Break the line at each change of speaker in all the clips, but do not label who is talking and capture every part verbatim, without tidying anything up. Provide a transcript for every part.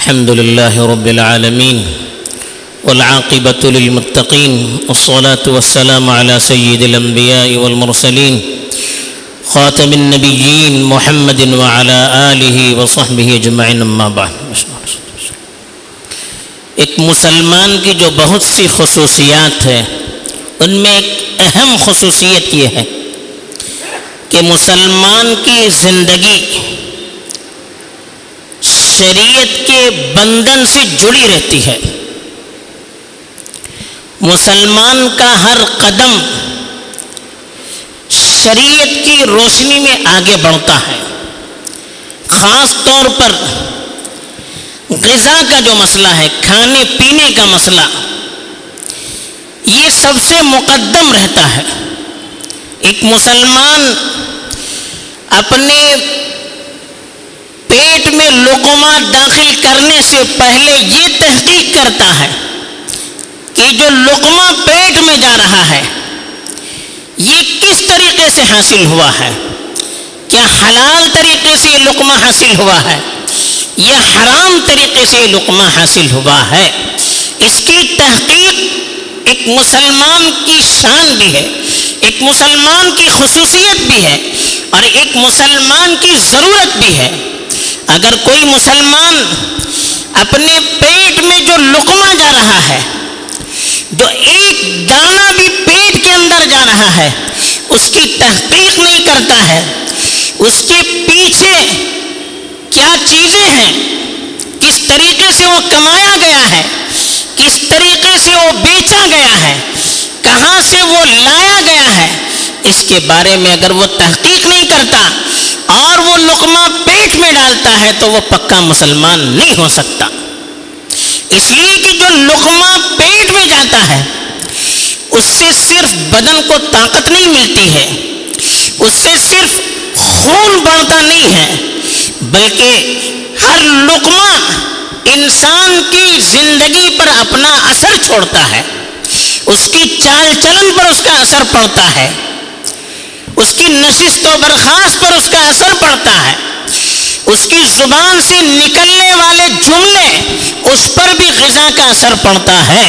الحمد لله رب العالمين والعاقبة للمتقين والصلاة والسلام على سيد الأنبياء والمرسلين خاتم النبيين محمد وعلى آله وصحبه اجمعین اما بعد۔ ایک مسلمان کی جو بہت سی خصوصیات ہیں ان میں ایک اہم خصوصیت یہ ہے کہ مسلمان کی زندگی شریعت کے بندھن سے جڑی رہتی ہے۔ مسلمان کا ہر قدم شریعت کی روشنی میں آگے بڑھتا ہے۔ خاص طور پر غذا کا جو مسئلہ ہے، کھانے پینے کا مسئلہ، یہ سب سے مقدم رہتا ہے۔ ایک مسلمان اپنے پیٹ میں لقمہ داخل کرنے سے پہلے یہ تحقیق کرتا ہے کہ جو لقمہ پیٹ میں جا رہا ہے یہ کس طریقے سے حاصل ہوا ہے، کیا حلال طریقے سے لقمہ حاصل ہوا ہے یا حرام طریقے سے لقمہ حاصل ہوا ہے۔ اس کی تحقیق ایک مسلمان کی شان بھی ہے، ایک مسلمان کی خصوصیت بھی ہے اور ایک مسلمان کی ضرورت بھی ہے۔ اگر کوئی مسلمان اپنے پیٹ میں جو لقمہ جا رہا ہے، جو ایک دانہ بھی پیٹ کے اندر جا رہا ہے، اس کی تحقیق نہیں کرتا ہے، اس کے پیچھے کیا چیزیں ہیں، کس طریقے سے وہ کمایا گیا ہے، کس طریقے سے وہ بیچا گیا ہے، کہاں سے وہ لایا گیا ہے، اس کے بارے میں اگر وہ تحقیق نہیں کرتا اور وہ لقمہ پیٹ میں ڈالتا ہے تو وہ پکا مسلمان نہیں ہو سکتا۔ اس لیے کہ جو لقمہ پیٹ میں جاتا ہے اس سے صرف بدن کو طاقت نہیں ملتی ہے، اس سے صرف خون بڑھتا نہیں ہے، بلکہ ہر لقمہ انسان کی زندگی پر اپنا اثر چھوڑتا ہے، اس کی چال چلن پر اس کا اثر پڑتا ہے، اس کی نشست و برخاست پر اس کا اثر پڑتا ہے، اس کی زبان سے نکلنے والے جملے اس پر بھی غذا کا اثر پڑتا ہے،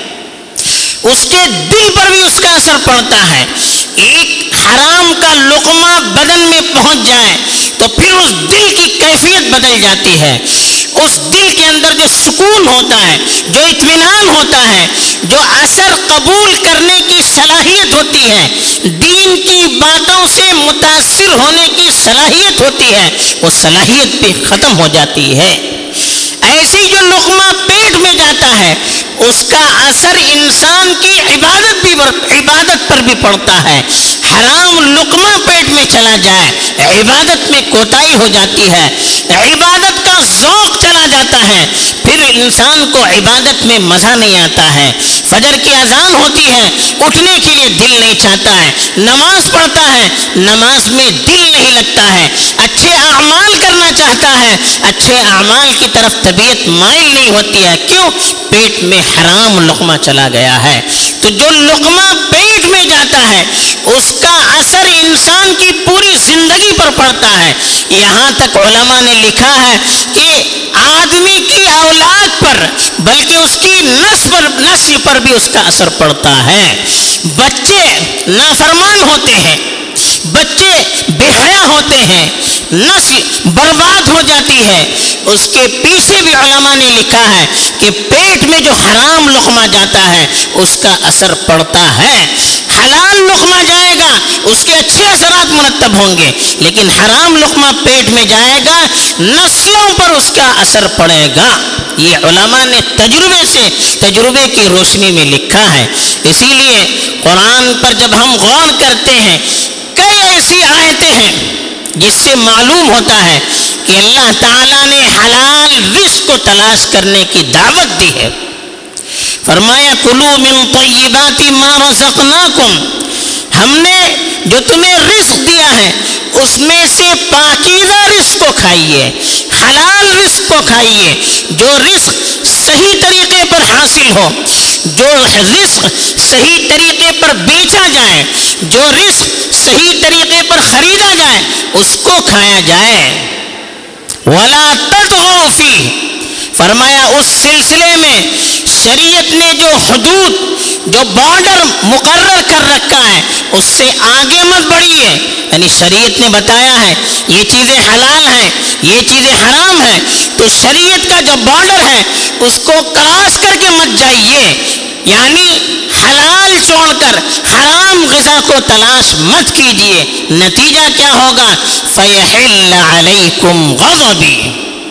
اس کے دل پر بھی اس کا اثر پڑتا ہے۔ ایک حرام کا لقمہ بدن میں پہنچ جائے تو پھر اس دل کی کیفیت بدل جاتی ہے، اس دل کے اندر جو سکون ہوتا ہے، جو اطمینان ہوتا ہے، جو اثر قبول کرنے کی صلاحیت ہوتی ہے، دین کی باتوں سے متاثر ہونے کی صلاحیت ہوتی ہے، وہ صلاحیت بھی ختم ہو جاتی ہے۔ ایسی جو لقمہ پیٹ میں جاتا ہے اس کا اثر انسان کی عبادت بھی عبادت پر بھی پڑتا ہے۔ حرام لقمہ پیٹ میں چلا جائے عبادت میں کوتاہی ہو جاتی ہے، عبادت کا ذوق چلا جاتا ہے، پھر انسان کو عبادت میں مزہ نہیں آتا ہے۔ فجر کی اذان ہوتی ہے، اٹھنے کے لیے دل نہیں چاہتا ہے، نماز پڑھتا ہے، نماز میں دل نہیں لگتا ہے، اچھے اعمال کرنا چاہتا ہے، اچھے اعمال کی طرف طبیعت مائل نہیں ہوتی ہے۔ کیوں؟ پیٹ میں حرام لقمہ چلا گیا ہے۔ تو جو لقمہ پیٹ میں جاتا ہے اس کا اثر انسان کی پوری زندگی پر پڑتا ہے۔ یہاں تک علماء نے لکھا ہے کہ آدمی کی اولاد پر بلکہ اس کی نسل پر نسل پر بھی اس کا اثر پڑتا ہے۔ بچے نافرمان ہوتے ہیں، بچے بے حیا ہوتے ہیں، نسل برباد ہو جاتی ہے۔ اس کے پیچھے بھی علماء نے لکھا ہے کہ پیٹ میں جو حرام لقمہ جاتا ہے اس کا اثر پڑتا ہے۔ حلال لقمہ جائے گا اس کے اچھے اثرات مرتب ہوں گے، لیکن حرام لقمہ پیٹ میں جائے گا نسلوں پر اس کا اثر پڑے گا۔ یہ علماء نے تجربے سے تجربے کی روشنی میں لکھا ہے۔ اسی لیے قرآن پر جب ہم غور کرتے ہیں کئی ایسی آیتیں ہیں جس سے معلوم ہوتا ہے کہ اللہ تعالیٰ نے حلال رزق کو تلاش کرنے کی دعوت دی ہے۔ فرمایا کلوا من طیبات ما رزقناکم، ہم نے جو تمہیں رزق دیا ہے اس میں سے پاکیزہ رزق کو کھائیے، حلال رزق کو کھائیے۔ جو رزق صحیح طریقے پر حاصل ہو، جو رزق صحیح طریقے پر بیچا جائے، جو رزق صحیح طریقے پر خریدا جائے اس کو کھایا جائے۔ وَلَا تَطْغَوْا فِيهِ، فرمایا اس سلسلے میں شریعت نے جو حدود جو بارڈر مقرر کر رکھا ہے اس سے آگے مت بڑھیے. یعنی شریعت نے بتایا ہے یہ چیزیں حلال ہیں یہ چیزیں حرام ہیں تو شریعت کا جو بارڈر ہے اس کو کراس کر کے مت جائیے. یعنی حلال چھوڑ کر حرام غذا کو تلاش مت کیجیے. نتیجہ کیا ہوگا؟ فَيَحِلَّ عَلَيْكُمْ غَضَبِي،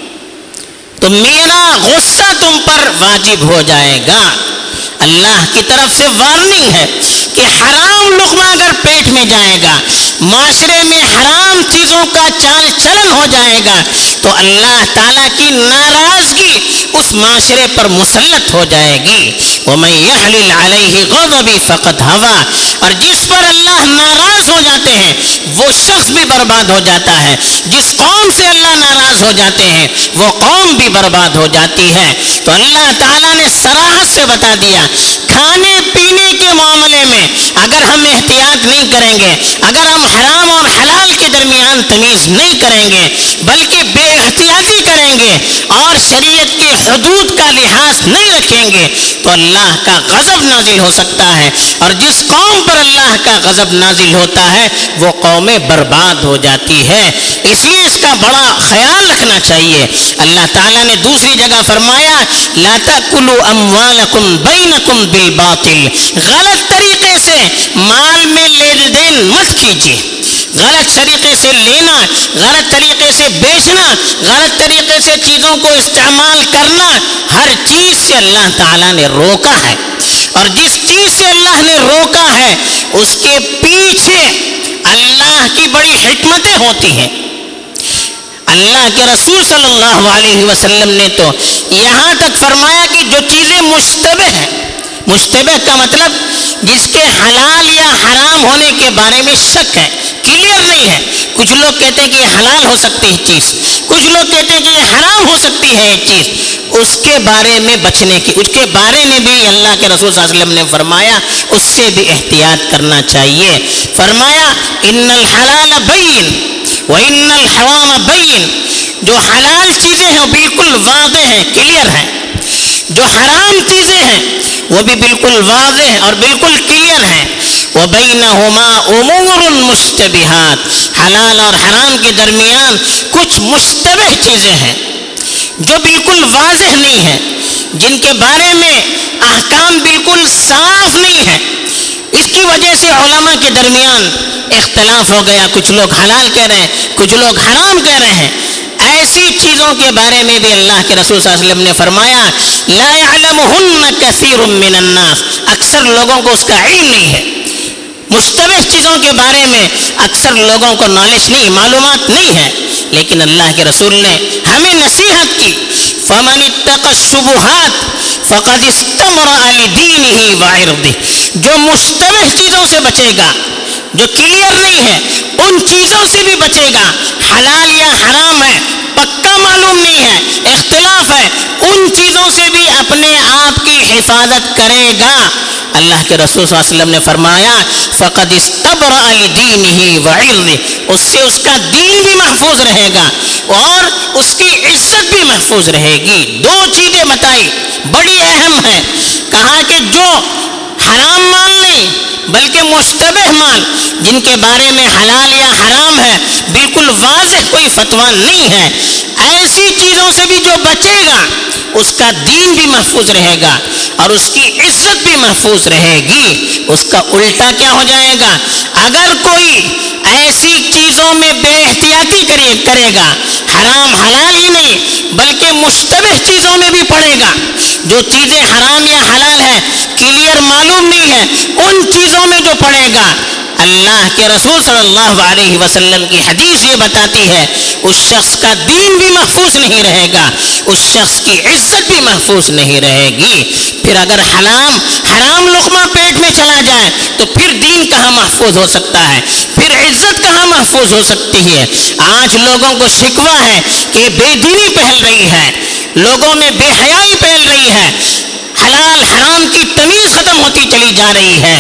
تو میرا غصہ تم پر واجب ہو جائے گا. اللہ کی طرف سے وارننگ ہے کہ حرام لقمہ اگر پیٹ میں جائے گا، معاشرے میں حرام چیزوں کا چال چلن ہو جائے گا تو اللہ تعالیٰ کی ناراضگی اس معاشرے پر مسلط ہو جائے گی. وَمَن يَحْلِلْ عَلَيْهِ غَضَبِي فَقَدْ هَوَىٰ، اور جس پر اللہ ناراض ہو جاتے ہیں وہ شخص بھی برباد ہو جاتا ہے. جس قوم سے اللہ ناراض ہو جاتے ہیں وہ قوم بھی برباد ہو جاتی ہے. تو اللہ تعالیٰ نے صراحت سے بتا دیا کھانے پینے کے معاملے میں اگر ہم احتیاط نہیں کریں گے، اگر ہم حرام اور حلال کے درمیان تمیز نہیں کریں گے بلکہ بے احتیاطی کریں گے اور شریعت کے حدود کا لحاظ نہیں رکھیں گے تو اللہ کا غضب نازل ہو سکتا ہے. اور جس قوم پر اللہ کا غضب نازل ہوتا ہے وہ قومیں برباد ہو جاتی ہے. اس لیے اس کا بڑا خیال رکھنا چاہیے. اللہ تعالیٰ نے دوسری جگہ فرمایا لا تأکلوا اموالکم بینکم بالباطل، غلط طریقے سے مال میں لین دین مت کیجیے. غلط طریقے سے لینا، غلط طریقے سے بیچنا، غلط طریقے سے چیزوں کو استعمال کرنا، ہر چیز سے اللہ تعالیٰ نے روکا ہے. اور جس چیز سے اللہ نے روکا ہے اس کے پیچھے اللہ کی بڑی حکمتیں ہوتی ہیں. اللہ کے رسول صلی اللہ علیہ وسلم نے تو یہاں تک فرمایا کہ جو چیزیں مشتبہ ہیں، مشتبہ کا مطلب جس کے حلال یا حرام ہونے کے بارے میں شک ہے، کلیئر نہیں ہے. کچھ لوگ کہتے ہیں کہ یہ حلال ہو سکتی ہے چیز، کچھ لوگ کہتے ہیں کہ یہ حرام ہو سکتی ہے یہ چیز، اس کے بارے میں بچنے کی، اس کے بارے میں بھی اللہ کے رسول صلی اللہ علیہ وسلم نے فرمایا اس سے بھی احتیاط کرنا چاہیے. فرمایا ان الحلال بین وان الحرام بین، جو حلال چیزیں ہیں وہ بالکل واضح ہیں، کلیئر ہیں. جو حرام چیزیں ہیں وہ بھی بالکل واضح اور بالکل کلیئر ہیں. وَبَيْنَهُمَا أُمُورٌ مُشْتَبِهَاتٌ، حلال اور حرام کے درمیان کچھ مشتبہ چیزیں ہیں جو بالکل واضح نہیں ہیں، جن کے بارے میں احکام بالکل صاف نہیں ہیں. اس کی وجہ سے علماء کے درمیان اختلاف ہو گیا، کچھ لوگ حلال کہہ رہے ہیں کچھ لوگ حرام کہہ رہے ہیں. ایسی چیزوں کے بارے میں بھی اللہ کے رسول صلی اللہ علیہ وسلم نے فرمایا لا يعلمهن كثير من الناس، اکثر لوگوں کو اس کا علم نہیں ہے. مشتبہ چیزوں کے بارے میں اکثر لوگوں کو نالج نہیں، معلومات نہیں ہے. لیکن اللہ کے رسول نے ہمیں نصیحت کی فمن اتقى الشبهات فقد استبرأ لدينه وعرضه، جو مشتبہ چیزوں سے بچے گا، جو کلیئر نہیں ہے ان چیزوں سے بھی بچے گا. حلال یا حرام ہے پکا معلوم نہیں ہے، اختلاف ہے، ان چیزوں سے بھی اپنے آپ کی حفاظت کرے گا. اللہ کے رسول صلی اللہ علیہ وسلم نے فرمایا فقد استبرأ لدینہ وعرضہ، اس سے اس کا دین بھی محفوظ رہے گا اور اس کی عزت بھی محفوظ رہے گی. دو چیزیں بتائی بڑی اہم ہیں. کہا کہ جو حرام مال نہیں بلکہ مشتبہ مال، جن کے بارے میں حلال یا حرام ہے بالکل واضح کوئی فتویٰ نہیں ہے، ایسی چیزوں سے بھی جو بچے گا اس کا دین بھی محفوظ رہے گا اور اس کی عزت بھی محفوظ رہے گی. اس کا الٹا کیا ہو جائے گا؟ اگر کوئی ایسی چیزوں میں بے احتیاطی کرے کرے گا، حرام حلال ہی نہیں بلکہ مشتبہ چیزوں میں بھی پڑے گا، جو چیزیں حرام یا حلال ہے کلیئر معلوم نہیں ہے ان چیزوں میں جو پڑے گا، اللہ کے رسول صلی اللہ علیہ وسلم کی حدیث یہ بتاتی ہے اس شخص کا دین بھی محفوظ نہیں رہے گا، اس شخص کی عزت بھی محفوظ نہیں رہے گی. پھر اگر حرام حرام لقمہ پیٹ میں چلا جائے تو پھر دین کہاں محفوظ ہو سکتا ہے، پھر عزت کہاں محفوظ ہو سکتی ہے. آج لوگوں کو شکوہ ہے کہ بے دینی پھیل رہی ہے، لوگوں میں بے حیائی پھیل رہی ہے، حلال حرام کی تمیز ختم ہوتی چلی جا رہی ہے.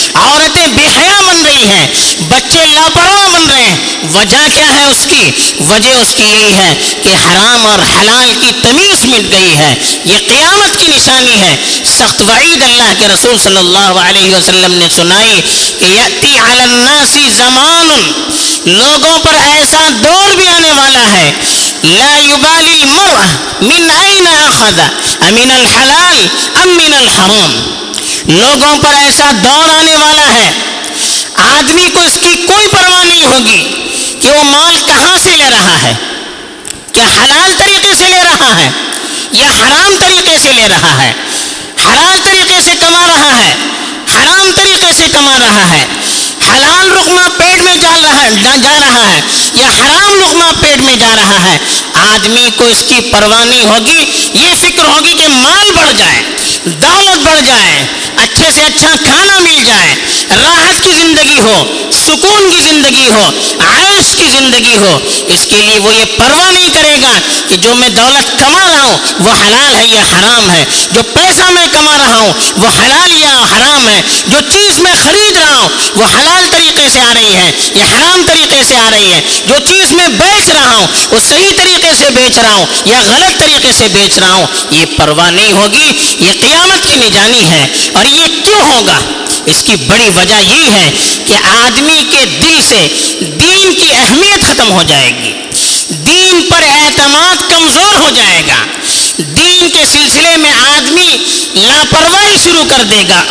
عورتیں بے حیا بن رہی ہیں، بچے لاپرواہ بن رہے ہیں۔ وجہ کیا ہے اس کی؟ وجہ اس کی یہی ہے کہ حرام اور حلال کی تمیز مٹ گئی ہے۔ یہ قیامت کی نشانی ہے۔ سخت وعید اللہ کے رسول صلی اللہ علیہ وسلم نے سنائی کہ یأتی علی الناس زمان، لوگوں پر ایسا دور بھی آنے والا ہے، لا یبالی المرء من این اخذ امن الحلال ام من الحرام، لوگوں پر ایسا دور آنے والا ہے، آدمی کو اس کی کوئی پرواہ نہیں ہوگی کہ وہ مال کہاں سے لے رہا ہے، کیا حلال طریقے سے لے رہا ہے یا حرام طریقے سے لے رہا ہے، حلال طریقے سے کما رہا ہے، حرام طریقے سے کما رہا ہے، حلال لقمہ پیٹ میں جا رہا ہے جا رہا ہے یا حرام لقمہ پیٹ میں جا رہا ہے۔ آدمی کو اس کی پرواہ نہیں ہوگی، یہ فکر ہوگی کہ مال بڑھ جائے، دولت بڑھ جائے، اچھے سے اچھا کھانا مل جائے، راحت کی زندگی ہو، سکون کی زندگی ہو، عیش کی زندگی ہو۔ اس کے لیے وہ یہ پرواہ نہیں کرے گا کہ جو میں دولت کما رہا ہوں وہ حلال ہے یا حرام ہے، جو پیسہ میں کما رہا ہوں وہ حلال یا حرام ہے، جو چیز میں خرید رہا ہوں وہ حلال طریقے سے آ رہی ہے یا حرام طریقے سے آ رہی ہے، جو چیز میں بیچ رہا ہوں وہ صحیح طریقے سے بیچ رہا ہوں یا غلط طریقے سے بیچ رہا ہوں، یہ پرواہ نہیں ہوگی۔ یہ قیامت کی نشانی ہے۔ اور یہ کیوں ہوگا؟ اس کی بڑی وجہ یہ ہے کہ آدمی کے دل سے دین کی اہمیت ختم ہو جائے گی، دین پر اعتماد کمزور ہو جائے گا، دین کے سلسلے میں آدمی لاپرواہی شروع کر دے گا،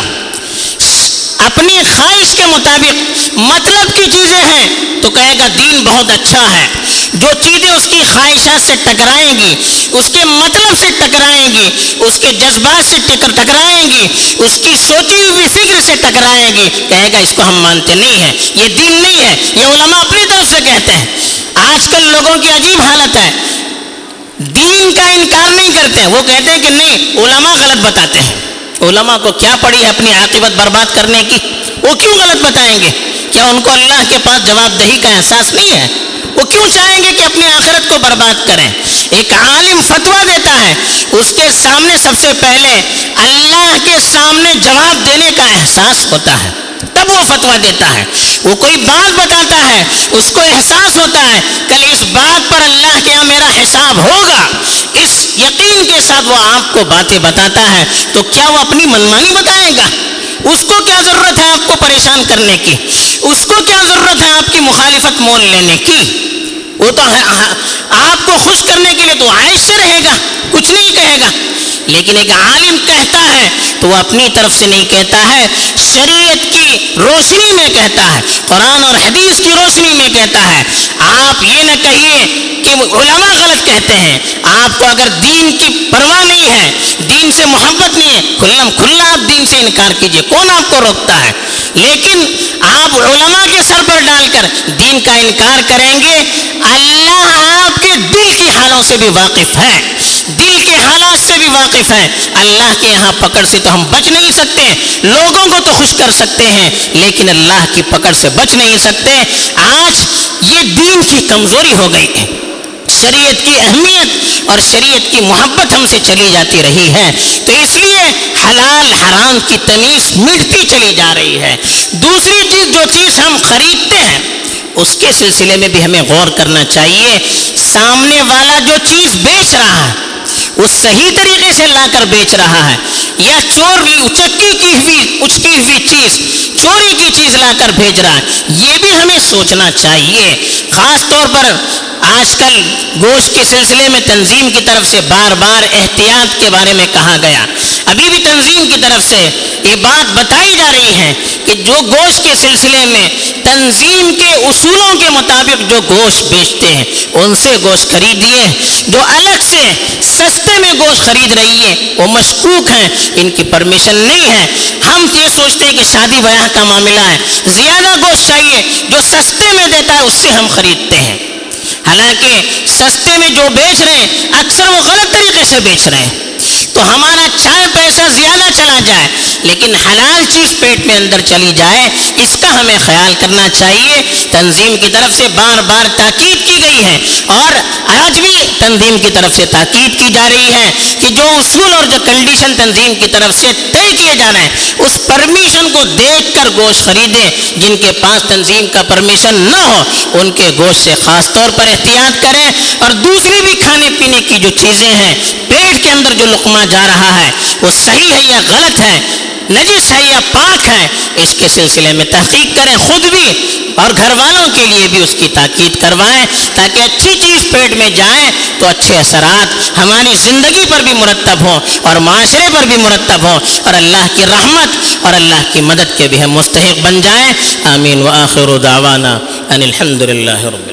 اپنی خواہش کے مطابق مطلب کی چیزیں ہیں تو کہے گا دین بہت اچھا ہے، جو چیزیں اس کی خواہشات سے ٹکرائیں گی، اس کے مطلب سے ٹکرائیں گی، اس کے جذبات سے ٹکرائیں گی، اس کی سوچی ہوئی فکر سے ٹکرائیں گی، کہے گا اس کو ہم مانتے نہیں ہیں، یہ دین نہیں ہے۔ یہ علماء اپنی طرف سے کہتے ہیں۔ آج کل لوگوں کی عجیب حالت ہے، دین کا انکار نہیں کرتے ہیں، وہ کہتے ہیں کہ نہیں علماء غلط بتاتے ہیں۔ علماء کو کیا پڑی ہے اپنی عاقبت برباد کرنے کی؟ وہ کیوں غلط بتائیں گے؟ کیا ان کو اللہ کے پاس جواب دہی کا احساس نہیں ہے؟ وہ کیوں چاہیں گے کہ اپنی آخرت کو برباد کریں؟ ایک عالم فتویٰ دیتا ہے، اس کے سامنے سب سے پہلے اللہ کے سامنے جواب دینے کا احساس ہوتا ہے، تب وہ فتویٰ دیتا ہے۔ وہ کوئی بات بتاتا ہے، اس کو احساس ہوتا ہے کل اس بات پر اللہ کے یہاں میرا حساب ہوگا، اس یقین کے ساتھ وہ آپ کو باتیں بتاتا ہے، تو کیا وہ اپنی منمانی بتائے گا؟ اس کو کیا ضرورت ہے آپ کو پریشان کرنے کی؟ اس کو کیا ضرورت ہے آپ کی مخالفت مول لینے کی؟ وہ تو آپ کو خوش کرنے کے لیے تو عائش سے رہے گا، کچھ نہیں کہے گا۔ لیکن ایک عالم کہتا ہے تو وہ اپنی طرف سے نہیں کہتا ہے، شریعت کی روشنی میں کہتا ہے، قرآن اور حدیث کی روشنی میں کہتا ہے۔ آپ یہ نہ کہیے کہ علماء غلط کہتے ہیں، آپ کو اگر دین کی پرواہ نہیں ہے، دین سے محبت نہیں ہے، کھلم کھلا آپ دین سے انکار کیجئے، کون آپ کو روکتا ہے؟ لیکن آپ علماء کے سر پر ڈال کر دین کا انکار کریں گے، اللہ آپ کے دل کی حالوں سے بھی واقف ہے، دل کے حالات سے بھی واقف ہے۔ اللہ کے یہاں پکڑ سے تو ہم بچ نہیں سکتے، لوگوں کو تو خوش کر سکتے ہیں لیکن اللہ کی پکڑ سے بچ نہیں سکتے۔ آج یہ دین کی کمزوری ہو گئی ہے، شریعت کی اہمیت اور شریعت کی محبت ہم سے چلی جاتی رہی ہے، تو اس لیے حلال حرام کی تمیز مٹتی چلی جا رہی ہے۔ دوسری چیز، جو چیز ہم خریدتے ہیں اس کے سلسلے میں بھی ہمیں غور کرنا چاہیے۔ سامنے والا جو چیز بیچ رہا ہے وہ صحیح طریقے سے لا کر بیچ رہا ہے یا چور اچکی کی ہوئی اچکی ہوئی چیز، چوری کی چیز لا کر بھیج رہا ہے، یہ بھی ہمیں سوچنا چاہیے۔ خاص طور پر آج کل گوشت کے سلسلے میں تنظیم کی طرف سے بار بار احتیاط کے بارے میں کہا گیا، ابھی بھی تنظیم کی طرف سے یہ بات بتائی جا رہی ہے کہ جو گوشت کے سلسلے میں تنظیم کے اصولوں کے مطابق جو گوشت بیچتے ہیں ان سے گوشت خریدیے، جو الگ سے سستے میں گوشت خرید رہی ہے وہ مشکوک ہیں، ان کی پرمیشن نہیں ہے۔ ہم یہ سوچتے ہیں کہ شادی بیاہ کا معاملہ ہے، زیادہ گوشت چاہیے، جو سستے میں دیتا ہے اس سے ہم خریدتے ہیں، حالانکہ سستے میں جو بیچ رہے ہیں اکثر وہ غلط طریقے سے بیچ رہے ہیں، تو ہمارا چاہے پیسہ زیادہ چلا جائے لیکن حلال چیز پیٹ میں اندر چلی جائے، اس کا ہمیں خیال کرنا چاہیے۔ تنظیم کی طرف سے بار بار تاکید کی گئی ہے اور آج بھی تنظیم کی طرف سے تاکید کی جا رہی ہے کہ جو اصول اور جو کنڈیشن تنظیم کی طرف سے طے کیے جا رہے ہیں اس پرمیشن کو دیکھ کر گوشت خریدیں. جن کے پاس تنظیم کا پرمیشن نہ ہو ان کے گوشت سے خاص طور پر احتیاط کریں. اور دوسری بھی کھانے پینے کی جو چیزیں ہیں, پیٹ کے اندر جو لقمہ جا رہا ہے وہ صحیح ہے یا غلط ہے, نجس ہے یا پاک ہے, اس کے سلسلے میں تحقیق کریں خود بھی اور گھر والوں کے لیے بھی اس کی تاکید کروائیں, تاکہ اچھی چیز پیٹ میں جائیں تو اچھے اثرات ہماری زندگی پر بھی مرتب ہوں اور معاشرے پر بھی مرتب ہوں اور اللہ کی رحمت اور اللہ کی مدد کے بھی ہم مستحق بن جائیں. آمین. وآخر دعوانا ان الحمد للہ رب